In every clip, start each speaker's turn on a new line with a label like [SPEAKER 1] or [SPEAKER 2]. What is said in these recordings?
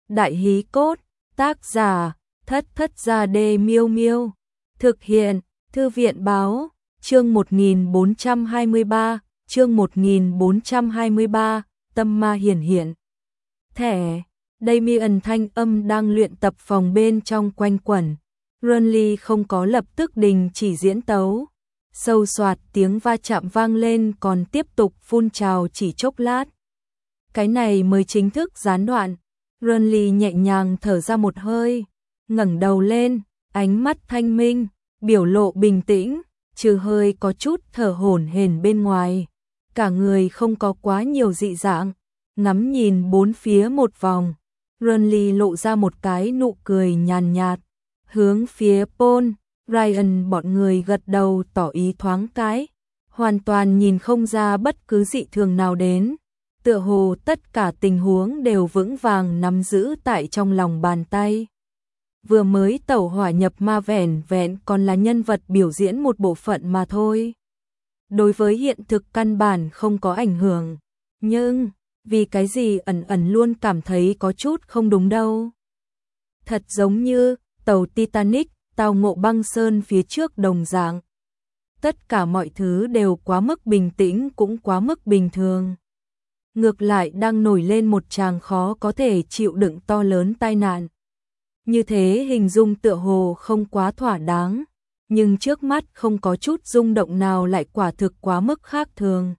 [SPEAKER 1] Đại hí cốt, tác giả, Thất Thất Gia Đê Miêu Miêu. Thực hiện, Thư viện báo, chương 1423, tâm ma hiển hiện. Thẻ, Damien thanh âm đang luyện tập phòng bên trong quanh quẩn. Renly không có lập tức đình chỉ diễn tấu. Sâu soạt tiếng va chạm vang lên còn tiếp tục phun trào chỉ chốc lát. Cái này mới chính thức gián đoạn. Renly nhẹ nhàng thở ra một hơi, ngẩng đầu lên, ánh mắt thanh minh, biểu lộ bình tĩnh, trừ hơi có chút thở hổn hển bên ngoài. Cả người không có quá nhiều dị dạng, ngắm nhìn bốn phía một vòng. Renly lộ ra một cái nụ cười nhàn nhạt, hướng phía Paul, Ryan bọn người gật đầu tỏ ý thoáng cái, hoàn toàn nhìn không ra bất cứ dị thường nào đến. Tựa hồ tất cả tình huống đều vững vàng nắm giữ tại trong lòng bàn tay. Vừa mới tẩu hỏa nhập ma vẻn vẹn còn là nhân vật biểu diễn một bộ phận mà thôi. Đối với hiện thực căn bản không có ảnh hưởng. Nhưng, vì cái gì ẩn ẩn luôn cảm thấy có chút không đúng đâu. Thật giống như tàu Titanic tao ngộ băng sơn phía trước đồng dạng. Tất cả mọi thứ đều quá mức bình tĩnh cũng quá mức bình thường. Ngược lại đang nổi lên một tràng khó có thể chịu đựng to lớn tai nạn. Như thế hình dung tựa hồ không quá thỏa đáng, nhưng trước mắt không có chút rung động nào lại quả thực quá mức khác thường.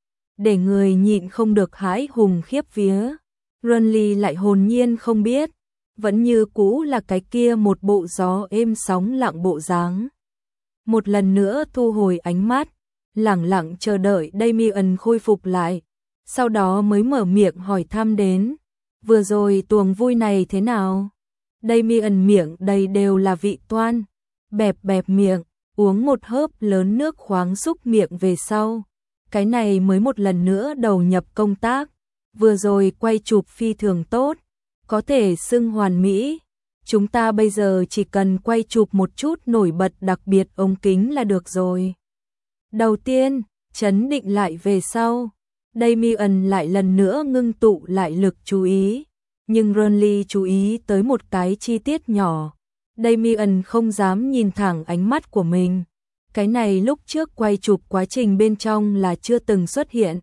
[SPEAKER 1] Để người nhịn không được hãi hùng khiếp vía, Renly lại hồn nhiên không biết, vẫn như cũ là cái kia một bộ gió êm sóng lặng bộ dáng. Một lần nữa thu hồi ánh mắt, lẳng lặng chờ đợi Damien khôi phục lại. Sau đó mới mở miệng hỏi thăm đến, vừa rồi tuồng vui này thế nào? Damien miệng đầy đều là vị toan, bẹp bẹp miệng, uống một hớp lớn nước khoáng xúc miệng về sau. Cái này mới một lần nữa đầu nhập công tác, vừa rồi quay chụp phi thường tốt, có thể xưng hoàn mỹ. Chúng ta bây giờ chỉ cần quay chụp một chút nổi bật đặc biệt ống kính là được rồi. Đầu tiên, chấn định lại về sau. Damien lại lần nữa ngưng tụ lại lực chú ý, nhưng Renly chú ý tới một cái chi tiết nhỏ. Damien không dám nhìn thẳng ánh mắt của mình. Cái này lúc trước quay chụp quá trình bên trong là chưa từng xuất hiện.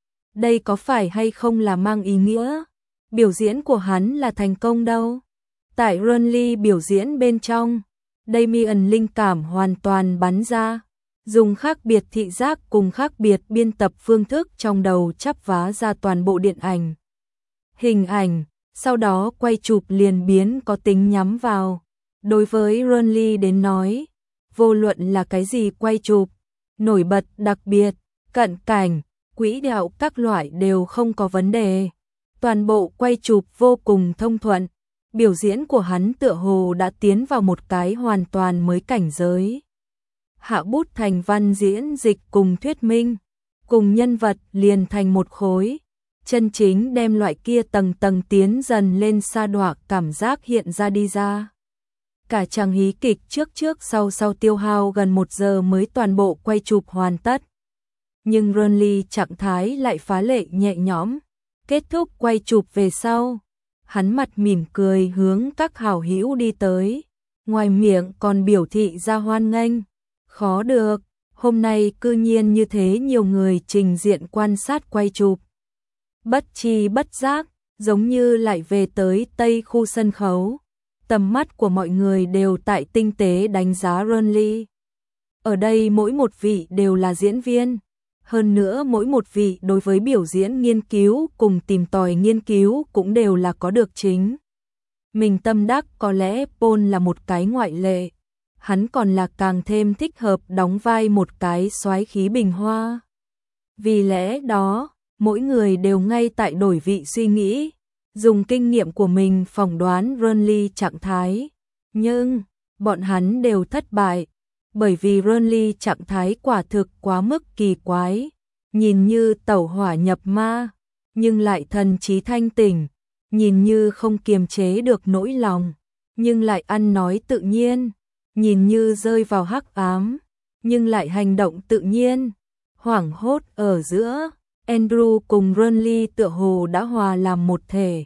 [SPEAKER 1] Đây có phải hay không là mang ý nghĩa biểu diễn của hắn là thành công đâu? Tại Renly biểu diễn bên trong, Damien linh cảm hoàn toàn bắn ra. Dùng khác biệt thị giác cùng khác biệt biên tập phương thức trong đầu chắp vá ra toàn bộ điện ảnh. Hình ảnh, sau đó quay chụp liền biến có tính nhắm vào. Đối với Renly đến nói, vô luận là cái gì quay chụp, nổi bật đặc biệt, cận cảnh, quỹ đạo các loại đều không có vấn đề. Toàn bộ quay chụp vô cùng thông thuận, biểu diễn của hắn tựa hồ đã tiến vào một cái hoàn toàn mới cảnh giới. Hạ bút thành văn diễn dịch cùng thuyết minh, cùng nhân vật liền thành một khối, chân chính đem loại kia tầng tầng tiến dần lên sa đọa cảm giác hiện ra đi ra. Cả chàng hí kịch trước sau tiêu hao gần 1 giờ mới toàn bộ quay chụp hoàn tất. Nhưng Renly trạng thái lại phá lệ nhẹ nhõm, kết thúc quay chụp về sau. Hắn mặt mỉm cười hướng các hảo hữu đi tới, ngoài miệng còn biểu thị ra hoan nghênh. Khó được, hôm nay cư nhiên như thế nhiều người trình diện quan sát quay chụp. Bất tri bất giác, giống như lại về tới Tây khu sân khấu. Tầm mắt của mọi người đều tại tinh tế đánh giá Renly. Ở đây mỗi một vị đều là diễn viên. Hơn nữa mỗi một vị đối với biểu diễn nghiên cứu cùng tìm tòi nghiên cứu cũng đều là có được chính. Mình tâm đắc có lẽ Paul là một cái ngoại lệ. Hắn còn là càng thêm thích hợp đóng vai một cái soái khí bình hoa. Vì lẽ đó, mỗi người đều ngay tại đổi vị suy nghĩ, dùng kinh nghiệm của mình phỏng đoán Renly trạng thái. Nhưng, bọn hắn đều thất bại, bởi vì Renly trạng thái quả thực quá mức kỳ quái, nhìn như tẩu hỏa nhập ma, nhưng lại thần trí thanh tỉnh, nhìn như không kiềm chế được nỗi lòng, nhưng lại ăn nói tự nhiên. Nhìn như rơi vào hắc ám, nhưng lại hành động tự nhiên. Hoảng hốt ở giữa, Andrew cùng Renly tựa hồ đã hòa làm một thể,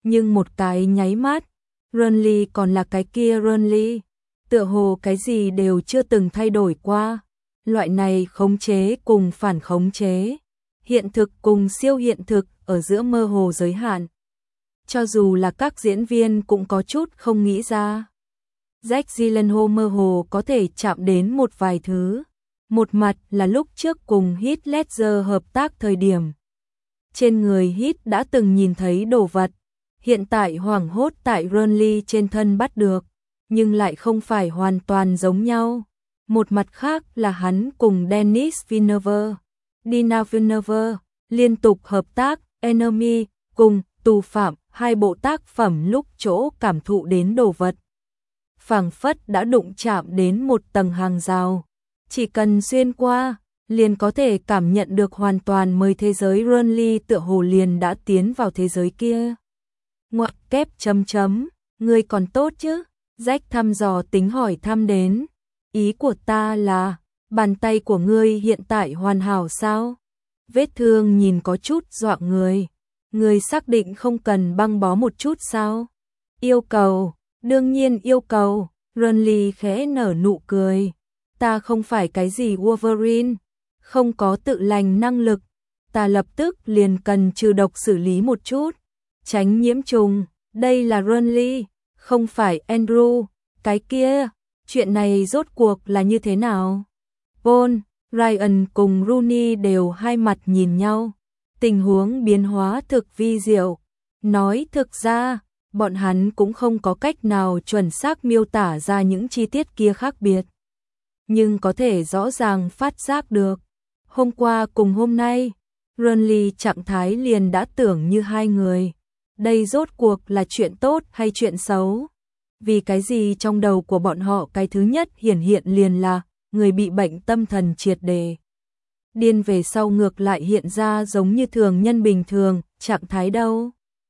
[SPEAKER 1] Nhưng một cái nháy mắt, Renly còn là cái kia Renly, tựa hồ cái gì đều chưa từng thay đổi qua. Loại này khống chế cùng phản khống chế, hiện thực cùng siêu hiện thực ở giữa mơ hồ giới hạn. Cho dù là các diễn viên cũng có chút không nghĩ ra. Jake Gyllenhaal mơ hồ có thể chạm đến một vài thứ. Một mặt là lúc trước cùng Heath Ledger hợp tác thời điểm. Trên người Heath đã từng nhìn thấy đồ vật, hiện tại hoảng hốt tại Renly trên thân bắt được, nhưng lại không phải hoàn toàn giống nhau. Một mặt khác là hắn cùng Denis Villeneuve, Dina Villeneuve, liên tục hợp tác, Enemy, cùng Tù Phạm, hai bộ tác phẩm lúc chỗ cảm thụ đến đồ vật. Phảng phất đã đụng chạm đến một tầng hàng rào. Chỉ cần xuyên qua, liền có thể cảm nhận được hoàn toàn mới thế giới Renly tựa hồ liền đã tiến vào thế giới kia. Ngoặc kép chấm chấm, ngươi còn tốt chứ? Jack thăm dò tính hỏi thăm đến. Ý của ta là, bàn tay của ngươi hiện tại hoàn hảo sao? Vết thương nhìn có chút dọa người. Ngươi xác định không cần băng bó một chút sao? Yêu cầu, đương nhiên yêu cầu. Renly khẽ nở nụ cười. Ta không phải cái gì Wolverine, không có tự lành năng lực. Ta lập tức liền cần trừ độc xử lý một chút, tránh nhiễm trùng. Đây là Renly, không phải Andrew. Cái kia, chuyện này rốt cuộc là như thế nào? Paul, Ryan cùng Rooney đều hai mặt nhìn nhau. Tình huống biến hóa thực vi diệu. Nói thực ra, bọn hắn cũng không có cách nào chuẩn xác miêu tả ra những chi tiết kia khác biệt. Nhưng có thể rõ ràng phát giác được. Hôm qua cùng hôm nay, Renly trạng thái liền đã tưởng như hai người. Đây rốt cuộc là chuyện tốt hay chuyện xấu? Vì cái gì trong đầu của bọn họ cái thứ nhất hiển hiện liền là người bị bệnh tâm thần triệt đề. Điên về sau ngược lại hiện ra giống như thường nhân bình thường, trạng thái đâu?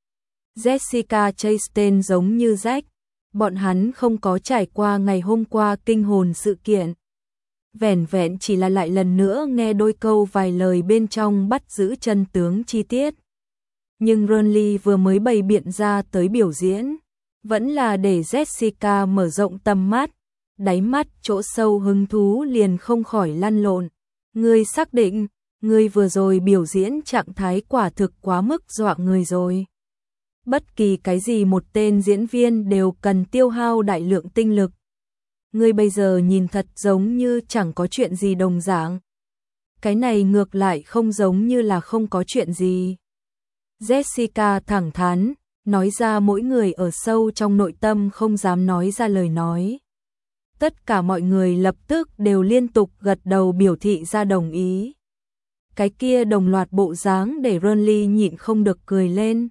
[SPEAKER 1] Jessica Chastain giống như Jack, bọn hắn không có trải qua ngày hôm qua kinh hồn sự kiện. Vẻn vẹn chỉ là lại lần nữa nghe đôi câu vài lời bên trong bắt giữ chân tướng chi tiết. Nhưng Renly vừa mới bày biện ra tới biểu diễn, vẫn là để Jessica mở rộng tầm mắt, đáy mắt chỗ sâu hứng thú liền không khỏi lăn lộn. Ngươi xác định, ngươi vừa rồi biểu diễn trạng thái quả thực quá mức dọa người rồi. Bất kỳ cái gì một tên diễn viên đều cần tiêu hao đại lượng tinh lực. Ngươi bây giờ nhìn thật giống như chẳng có chuyện gì đồng dạng. Cái này ngược lại không giống như là không có chuyện gì. Jessica thẳng thắn, nói ra mỗi người ở sâu trong nội tâm không dám nói ra lời nói. Tất cả mọi người lập tức đều liên tục gật đầu biểu thị ra đồng ý. Cái kia đồng loạt bộ dáng để Renly nhịn không được cười lên.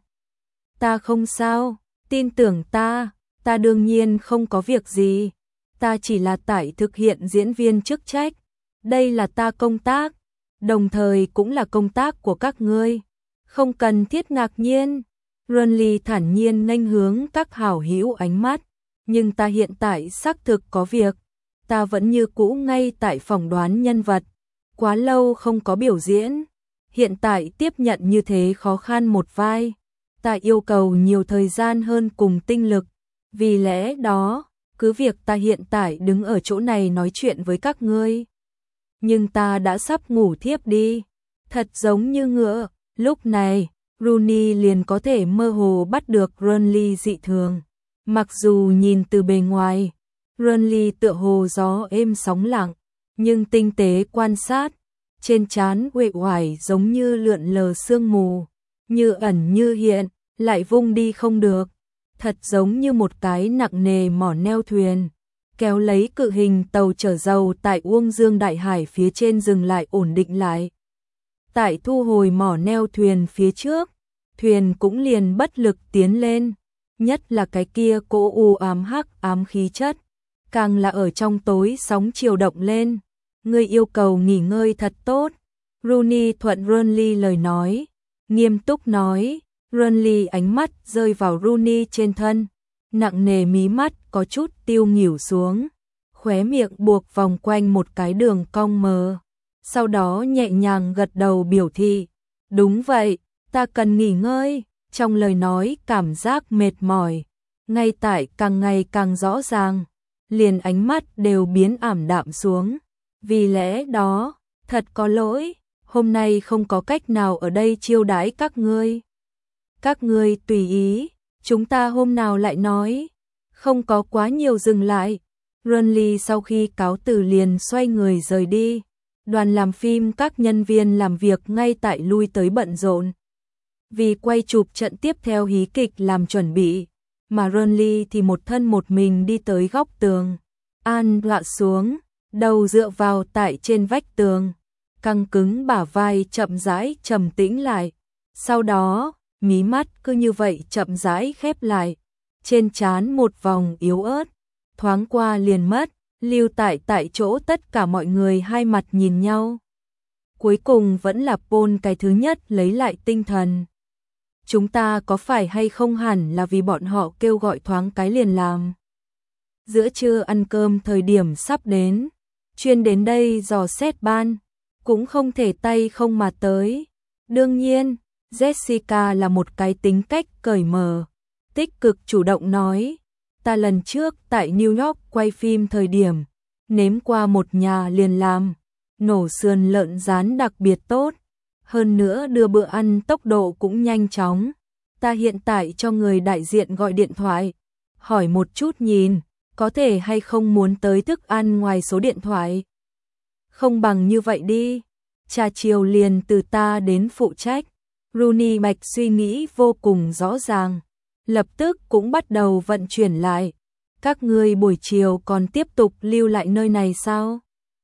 [SPEAKER 1] Ta không sao, tin tưởng ta đương nhiên không có việc gì. Ta chỉ là tại thực hiện diễn viên chức trách. Đây là ta công tác, đồng thời cũng là công tác của các ngươi. Không cần thiết ngạc nhiên. Renly thản nhiên nghênh hướng các hảo hữu ánh mắt. Nhưng ta hiện tại xác thực có việc. Ta vẫn như cũ ngay tại phỏng đoán nhân vật. Quá lâu không có biểu diễn. Hiện tại tiếp nhận như thế khó khăn một vai. Ta yêu cầu nhiều thời gian hơn cùng tinh lực. Vì lẽ đó, cứ việc ta hiện tại đứng ở chỗ này nói chuyện với các ngươi. Nhưng ta đã sắp ngủ thiếp đi. Thật giống như ngựa. Lúc này, Rooney liền có thể mơ hồ bắt được Renly dị thường. Mặc dù nhìn từ bề ngoài, Renly tựa hồ gió êm sóng lặng, nhưng tinh tế quan sát, trên trán uể oải giống như lượn lờ sương mù, như ẩn như hiện, lại vung đi không được. Thật giống như một cái nặng nề mỏ neo thuyền, kéo lấy cự hình tàu chở dầu tại Uông Dương Đại Hải phía trên dừng lại ổn định lại. Tại thu hồi mỏ neo thuyền phía trước, thuyền cũng liền bất lực tiến lên, nhất là cái kia cỗ u ám hắc ám khí chất, càng là ở trong tối sóng chiều động lên. Ngươi yêu cầu nghỉ ngơi thật tốt. Rooney thuận Renly lời nói, nghiêm túc nói. Renly ánh mắt rơi vào Rooney trên thân, nặng nề mí mắt có chút tiêu nghỉu xuống, khóe miệng buộc vòng quanh một cái đường cong mờ. Sau đó nhẹ nhàng gật đầu biểu thị, đúng vậy, ta cần nghỉ ngơi, trong lời nói cảm giác mệt mỏi, ngay tại càng ngày càng rõ ràng, liền ánh mắt đều biến ảm đạm xuống. Vì lẽ đó, thật có lỗi, hôm nay không có cách nào ở đây chiêu đãi các ngươi. Các ngươi tùy ý, chúng ta hôm nào lại nói. Không có quá nhiều dừng lại. Renly sau khi cáo từ liền xoay người rời đi. Đoàn làm phim các nhân viên làm việc ngay tại lui tới bận rộn. Vì quay chụp trận tiếp theo hí kịch làm chuẩn bị, mà Renly thì một thân một mình đi tới góc tường. An lọa xuống, đầu dựa vào tại trên vách tường, căng cứng bả vai chậm rãi trầm tĩnh lại. Sau đó, mí mắt cứ như vậy chậm rãi khép lại, trên trán một vòng yếu ớt, thoáng qua liền mất, lưu tại chỗ tất cả mọi người hai mặt nhìn nhau. Cuối cùng vẫn là Paul cái thứ nhất lấy lại tinh thần. Chúng ta có phải hay không hẳn là vì bọn họ kêu gọi thoáng cái liền làm. Giữa trưa ăn cơm thời điểm sắp đến, chuyên đến đây dò xét ban, cũng không thể tay không mà tới. Đương nhiên, Jessica là một cái tính cách cởi mở, tích cực chủ động nói, ta lần trước tại New York quay phim thời điểm, nếm qua một nhà liền làm, nổ sườn lợn rán đặc biệt tốt, hơn nữa đưa bữa ăn tốc độ cũng nhanh chóng. Ta hiện tại cho người đại diện gọi điện thoại, hỏi một chút nhìn, có thể hay không muốn tới thức ăn ngoài số điện thoại. Không bằng như vậy đi, trà chiều liền từ ta đến phụ trách. Rooney Bạch suy nghĩ vô cùng rõ ràng, lập tức cũng bắt đầu vận chuyển lại. Các ngươi buổi chiều còn tiếp tục lưu lại nơi này sao?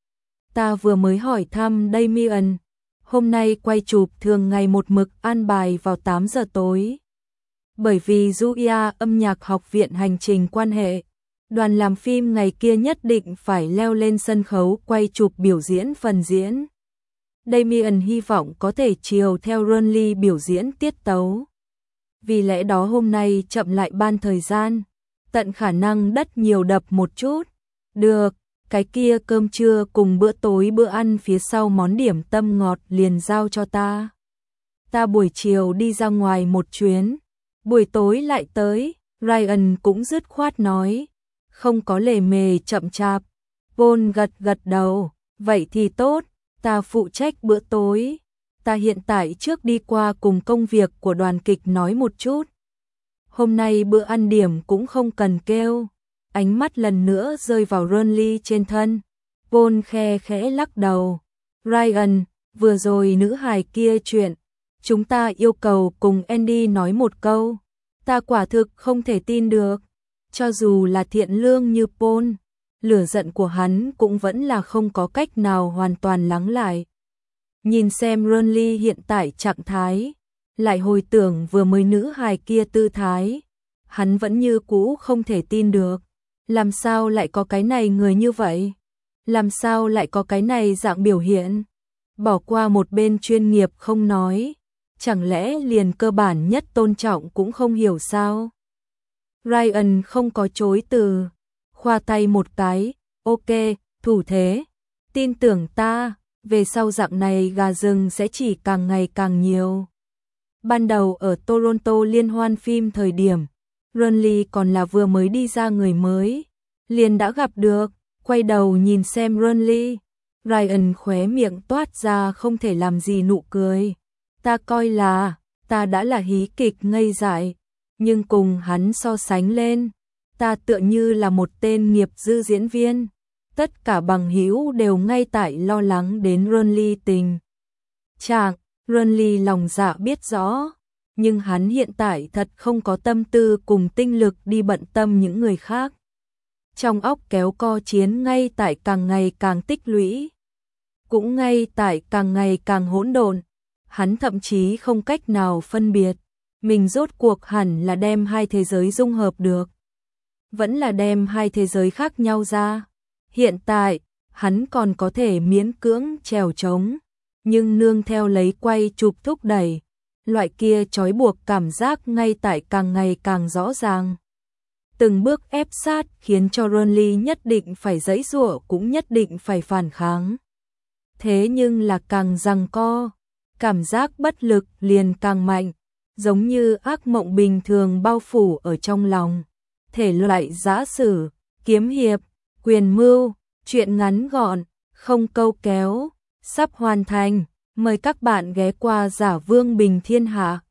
[SPEAKER 1] Ta vừa mới hỏi thăm Damien, hôm nay quay chụp thường ngày một mực an bài vào 8 giờ tối. Bởi vì Julia âm nhạc học viện hành trình quan hệ, đoàn làm phim ngày kia nhất định phải leo lên sân khấu quay chụp biểu diễn phần diễn. Damien hy vọng có thể chiều theo Renly biểu diễn tiết tấu. Vì lẽ đó hôm nay chậm lại ban thời gian, tận khả năng đất nhiều đập một chút. Được, cái kia cơm trưa cùng bữa tối bữa ăn phía sau món điểm tâm ngọt liền giao cho ta. Ta buổi chiều đi ra ngoài một chuyến, buổi tối lại tới. Ryan cũng dứt khoát nói, không có lề mề chậm chạp. Paul gật gật đầu, vậy thì tốt, ta phụ trách bữa tối. Ta hiện tại trước đi qua cùng công việc của đoàn kịch nói một chút. Hôm nay bữa ăn điểm cũng không cần kêu. Ánh mắt lần nữa rơi vào Renly trên thân. Paul khe khẽ lắc đầu. Ryan, vừa rồi nữ hài kia chuyện, chúng ta yêu cầu cùng Andy nói một câu. Ta quả thực không thể tin được. Cho dù là thiện lương như Paul, lửa giận của hắn cũng vẫn là không có cách nào hoàn toàn lắng lại. Nhìn xem Renly hiện tại trạng thái, lại hồi tưởng vừa mới nữ hài kia tư thái, hắn vẫn như cũ không thể tin được. Làm sao lại có cái này người như vậy? Làm sao lại có cái này dạng biểu hiện? Bỏ qua một bên chuyên nghiệp không nói, chẳng lẽ liền cơ bản nhất tôn trọng cũng không hiểu sao? Ryan không có chối từ, khoa tay một cái, ok, thủ thế, tin tưởng ta, về sau dạng này gà rừng sẽ chỉ càng ngày càng nhiều. Ban đầu ở Toronto liên hoan phim thời điểm, Renly còn là vừa mới đi ra người mới, liền đã gặp được, quay đầu nhìn xem Renly, Ryan khóe miệng toát ra không thể làm gì nụ cười. Ta coi là, ta đã là hí kịch ngây dại, nhưng cùng hắn so sánh lên, ta tựa như là một tên nghiệp dư diễn viên. Tất cả bằng hữu đều ngay tại lo lắng đến Renly tình trạng. Renly lòng dạ biết rõ, nhưng hắn hiện tại thật không có tâm tư cùng tinh lực đi bận tâm những người khác. Trong óc kéo co chiến ngay tại càng ngày càng tích lũy, cũng ngay tại càng ngày càng hỗn độn. Hắn thậm chí không cách nào phân biệt, mình rốt cuộc hẳn là đem hai thế giới dung hợp được, vẫn là đem hai thế giới khác nhau ra. Hiện tại, hắn còn có thể miễn cưỡng trèo trống, nhưng nương theo lấy quay chụp thúc đẩy, loại kia trói buộc cảm giác ngay tại càng ngày càng rõ ràng. Từng bước ép sát khiến cho Renly nhất định phải giãy giụa cũng nhất định phải phản kháng. Thế nhưng là càng giằng co, cảm giác bất lực liền càng mạnh. giống như ác mộng bình thường bao phủ ở trong lòng. Thể loại giã sử, kiếm hiệp, quyền mưu, truyện ngắn gọn, không câu kéo, sắp hoàn thành. Mời các bạn ghé qua Giả Vương Bình Thiên Hạ.